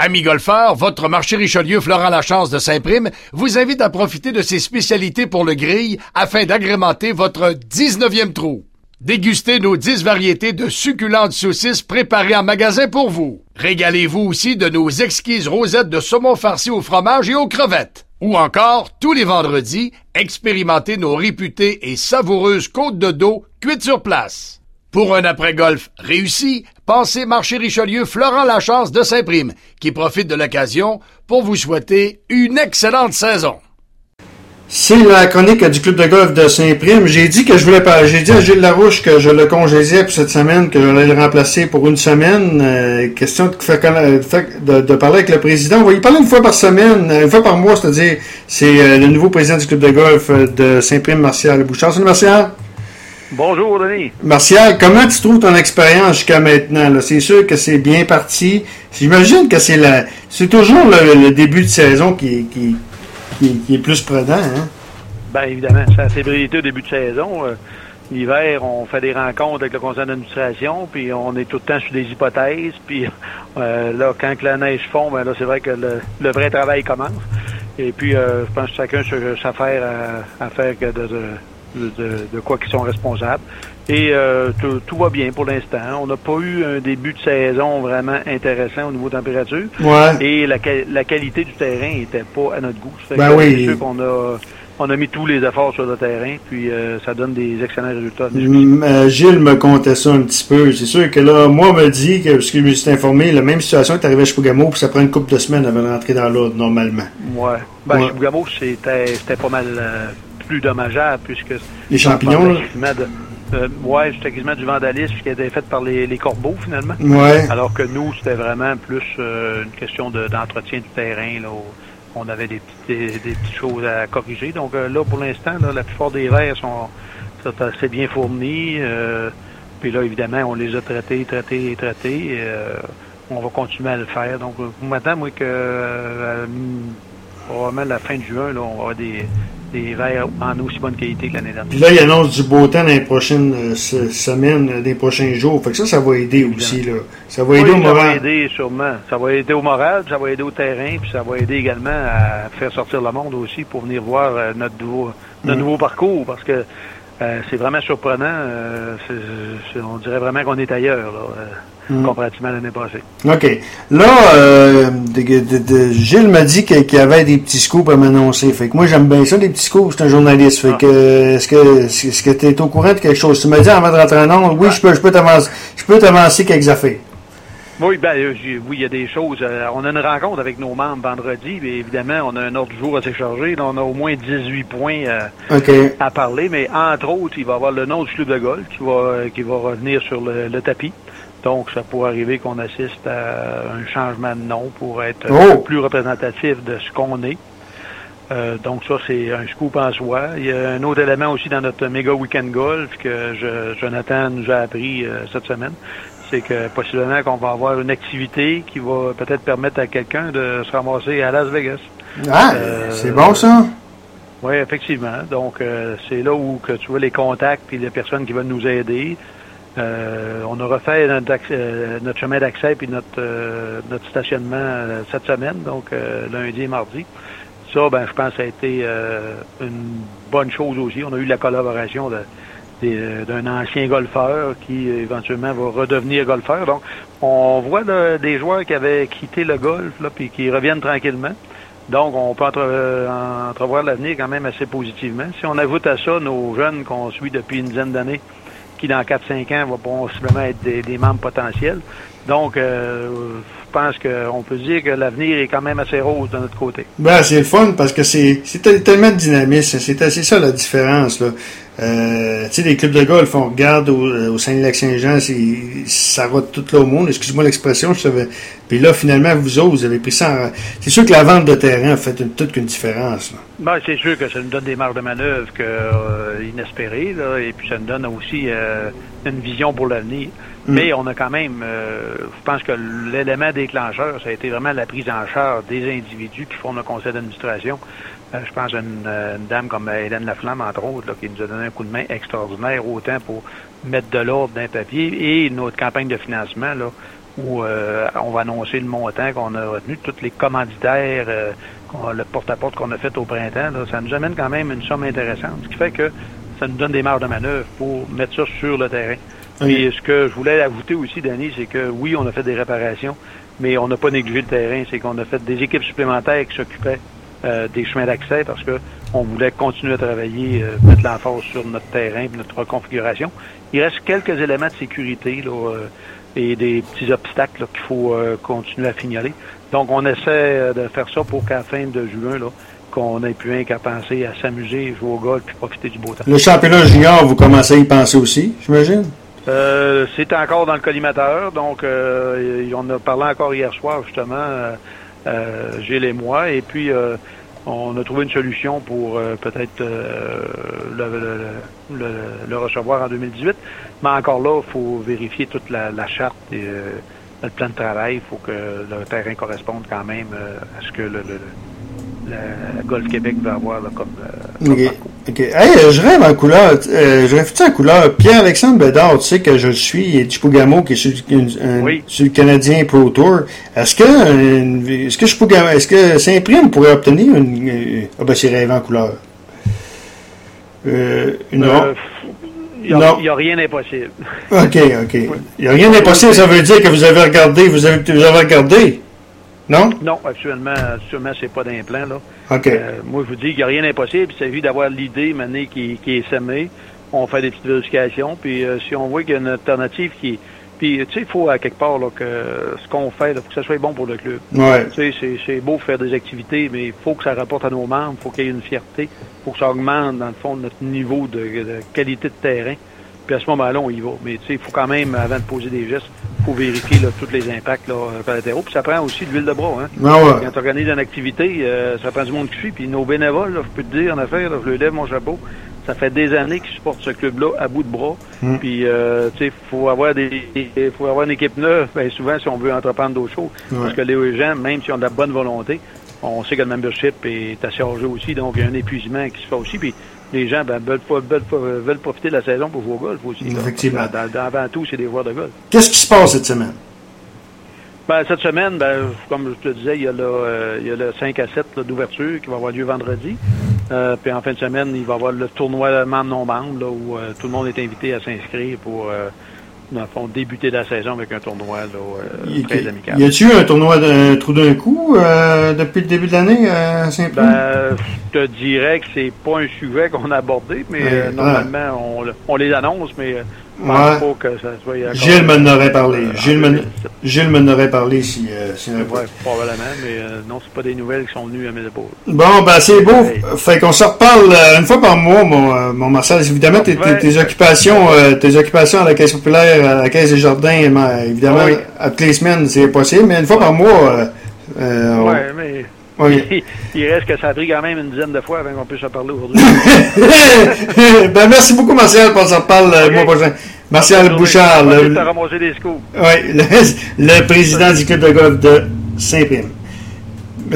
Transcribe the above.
Amis golfeurs, votre marché Richelieu Florent Lachance de Saint-Prime vous invite à profiter de ses spécialités pour le grill afin d'agrémenter votre 19e trou. Dégustez nos 10 variétés de succulentes saucisses préparées en magasin pour vous. Régalez-vous aussi de nos exquises rosettes de saumon farci au fromage et aux crevettes. Ou encore, tous les vendredis, expérimentez nos réputées et savoureuses côtes de dos cuites sur place. Pour un après-golf réussi, pensez Marché Richelieu Florent Lachance de Saint-Prime, qui profite de l'occasion pour vous souhaiter une excellente saison. C'est la chronique du club de golf de Saint-Prime. J'ai dit à Gilles Larouche que je le congédiais pour cette semaine, que j'allais le remplacer pour une semaine. Question de parler avec le président. On va y parler une fois par semaine, une fois par mois, c'est-à-dire, c'est le nouveau président du club de golf de Saint-Prime, Martial Bouchard. Salut Martial. Bonjour, Denis. Martial, comment tu trouves ton expérience jusqu'à maintenant? Là? C'est sûr que c'est bien parti. J'imagine que c'est toujours le début de saison qui est plus prenant, hein? Bien, évidemment, c'est la fébrilité au début de saison. L'hiver, on fait des rencontres avec le conseil d'administration, puis on est tout le temps sur des hypothèses, puis là, quand la neige fond, ben là, c'est vrai que le vrai travail commence. Et puis, je pense que chacun s'affaire à faire de quoi qu'ils sont responsables. Et tout va bien pour l'instant. On n'a pas eu un début de saison vraiment intéressant au niveau température. Ouais. Et la qualité du terrain n'était pas à notre goût. C'est sûr qu'on a mis tous les efforts sur le terrain, puis ça donne des excellents résultats. Gilles me contait ça un petit peu. C'est sûr que là, moi, on me dit que, parce que je me suis informé, la même situation est arrivée à Chibougamau, puis ça prend une couple de semaines avant de rentrer dans l'ordre, normalement. Ouais. Chibougamau, c'était pas mal plus dommageable, puisque... Les champignons, là? C'était quasiment du vandalisme qui a été fait par les corbeaux, finalement. Ouais. Alors que nous, c'était vraiment plus une question d'entretien du terrain, là, où on avait des petites choses à corriger. Donc là, pour l'instant, la plupart des verres sont assez bien fournis. Puis là, évidemment, on les a traités. On va continuer à le faire. Donc, maintenant, moi, probablement la fin de juin, là, on va avoir des verres en aussi bonne qualité que l'année dernière. Puis là, il annonce du beau temps dans les prochaines semaines, des prochains jours. Fait que ça va aider aussi, là. Ça va aider au moral. Ça va aider sûrement. Ça va aider au moral, ça va aider au terrain, puis ça va aider également à faire sortir le monde aussi pour venir voir notre nouveau parcours, parce que c'est vraiment surprenant. On dirait vraiment qu'on est ailleurs, là. Comparativement à l'année passée. OK. Là, Gilles m'a dit qu'il y avait des petits scoops à m'annoncer. Fait que moi, j'aime bien ça, les petits scoops. C'est un journaliste. Fait que, est-ce que tu es au courant de quelque chose? Tu m'as dit avant de rentrer en ondes, oui, je peux t'avancer quelques affaires. Oui, il y a des choses. On a une rencontre avec nos membres vendredi, mais évidemment, on a un ordre du jour assez chargé. Là, on a au moins 18 points à parler, mais entre autres, il va y avoir le nom du club de golf qui va revenir sur le tapis. Donc, ça pourrait arriver qu'on assiste à un changement de nom pour être plus représentatif de ce qu'on est. Donc, ça, c'est un scoop en soi. Il y a un autre élément aussi dans notre méga week-end golf que Jonathan nous a appris cette semaine. C'est que possiblement qu'on va avoir une activité qui va peut-être permettre à quelqu'un de se ramasser à Las Vegas. Ah, c'est bon ça? Oui, effectivement. Donc, c'est là où que tu vois les contacts et les personnes qui veulent nous aider. On a refait notre chemin d'accès et notre stationnement cette semaine, donc lundi et mardi. Ça, je pense que ça a été une bonne chose aussi. On a eu la collaboration d'un ancien golfeur qui éventuellement va redevenir golfeur. Donc, on voit là, des joueurs qui avaient quitté le golf là, puis qui reviennent tranquillement. Donc, on peut entrevoir l'avenir quand même assez positivement. Si on ajoute à ça nos jeunes qu'on suit depuis une dizaine d'années, qui dans 4-5 ans vont possiblement être des membres potentiels. Donc, je pense qu'on peut dire que l'avenir est quand même assez rose de notre côté. C'est le fun parce que c'est tellement de dynamisme. C'est ça la différence, là. Tu sais, les clubs de golf, on regarde au Saint-Lac-Saint-Jean, ça va tout là au monde. Excuse-moi l'expression, je savais. Puis là, finalement, vous autres, vous avez pris ça c'est sûr que la vente de terrain a fait toute une différence, là. C'est sûr que ça nous donne des marges de manœuvre inespérées, là, et puis ça nous donne aussi une vision pour l'avenir. Mais on a quand même, je pense que l'élément déclencheur, ça a été vraiment la prise en charge des individus qui font le conseil d'administration. Je pense à une dame comme Hélène Laflamme, entre autres, là, qui nous a donné un coup de main extraordinaire, autant pour mettre de l'ordre dans le papier, et notre campagne de financement, là, où on va annoncer le montant qu'on a retenu, tous les commanditaires, le porte-à-porte qu'on a fait au printemps, là, ça nous amène quand même une somme intéressante, ce qui fait que ça nous donne des marges de manœuvre pour mettre ça sur le terrain. Oui. Et ce que je voulais ajouter aussi, Danny, c'est que oui, on a fait des réparations, mais on n'a pas négligé le terrain. C'est qu'on a fait des équipes supplémentaires qui s'occupaient des chemins d'accès parce que on voulait continuer à travailler, mettre l'emphase sur notre terrain, notre reconfiguration. Il reste quelques éléments de sécurité là, et des petits obstacles là, qu'il faut continuer à fignoler. Donc, on essaie de faire ça pour qu'à la fin de juin, là, qu'on n'ait plus rien qu'à penser à s'amuser, jouer au golf puis profiter du beau temps. Le championnat junior, vous commencez à y penser aussi, j'imagine? C'est encore dans le collimateur, donc on a parlé encore hier soir, justement, Gilles et moi, et puis on a trouvé une solution pour peut-être le recevoir en 2018, mais encore là, il faut vérifier toute la charte et le plan de travail, il faut que le terrain corresponde quand même à ce que le Golf Québec va avoir là, comme OK. Hey, je rêve en couleur. Je rêve en couleur. Pierre-Alexandre Bédard, tu sais que je suis, et Chipougamau, qui est sur le Canadien Pro Tour. Est-ce que Saint-Prime pourrait obtenir une. C'est rêve en couleur. Il n'y a rien d'impossible. OK. Il n'y a rien d'impossible, ça veut dire que vous avez regardé. Vous avez regardé. Non? Non, actuellement, c'est pas d'implant, là. OK. Moi, je vous dis qu'il n'y a rien d'impossible. Il s'agit d'avoir l'idée, maintenant, qui est semée. On fait des petites vérifications, puis si on voit qu'il y a une alternative qui... Puis, tu sais, il faut, à quelque part, là, que ce qu'on fait, il faut que ça soit bon pour le club. Ouais. Tu sais, c'est beau faire des activités, mais il faut que ça rapporte à nos membres, il faut qu'il y ait une fierté, il faut que ça augmente, dans le fond, notre niveau de qualité de terrain. Puis à ce moment-là, on y va. Mais tu sais, il faut quand même, avant de poser des gestes, il faut vérifier là, tous les impacts là, collatéraux. Puis ça prend aussi de l'huile de bras. Hein? Ah ouais. Quand tu organises une activité, ça prend du monde qui suit. Puis nos bénévoles, là, je peux te dire, en affaire, là, je leur lève mon chapeau. Ça fait des années qu'ils supportent ce club-là à bout de bras. Puis, tu sais, faut avoir une équipe neuve. Bien souvent, si on veut entreprendre d'autres choses. Ouais. Parce que les gens, même s'ils ont de la bonne volonté, on sait que le membership est assez âgé aussi. Donc, il y a un épuisement qui se fait aussi. Puis, les gens veulent profiter de la saison pour jouer au golf aussi. Effectivement. Avant tout, c'est des joueurs de golf. Qu'est-ce qui se passe cette semaine? Cette semaine, comme je te disais, il y a le 5 à 7 là, d'ouverture qui va avoir lieu vendredi. Puis en fin de semaine, il va y avoir le tournoi membre-non-membre où tout le monde est invité à s'inscrire pour, dans le fond, débuter la saison avec un tournoi très amical. Y a-t-il eu un tournoi d'un trou d'un coup depuis le début de l'année à Saint-Prime? Je te dirais que c'est pas un sujet qu'on a abordé, mais normalement, on les annonce, mais je pense pas que ça soit... Gilles m'en aurait parlé. Gilles m'en aurait parlé si probablement, mais non, c'est pas des nouvelles qui sont venues à mes épaules. Bon, c'est beau. Fait qu'on se reparle une fois par mois, mon Marcel. Évidemment, tes occupations à la Caisse populaire, à la Caisse des Jardins, évidemment, à toutes les semaines, c'est possible, mais une fois par mois... mais... Oui. Il reste que ça a pris quand même une dizaine de fois avant qu'on puisse se parler aujourd'hui. Merci beaucoup, Martial, pour qu'on se reparle le mois prochain. Martial Bouchard, le président du club de golf de Saint-Prime.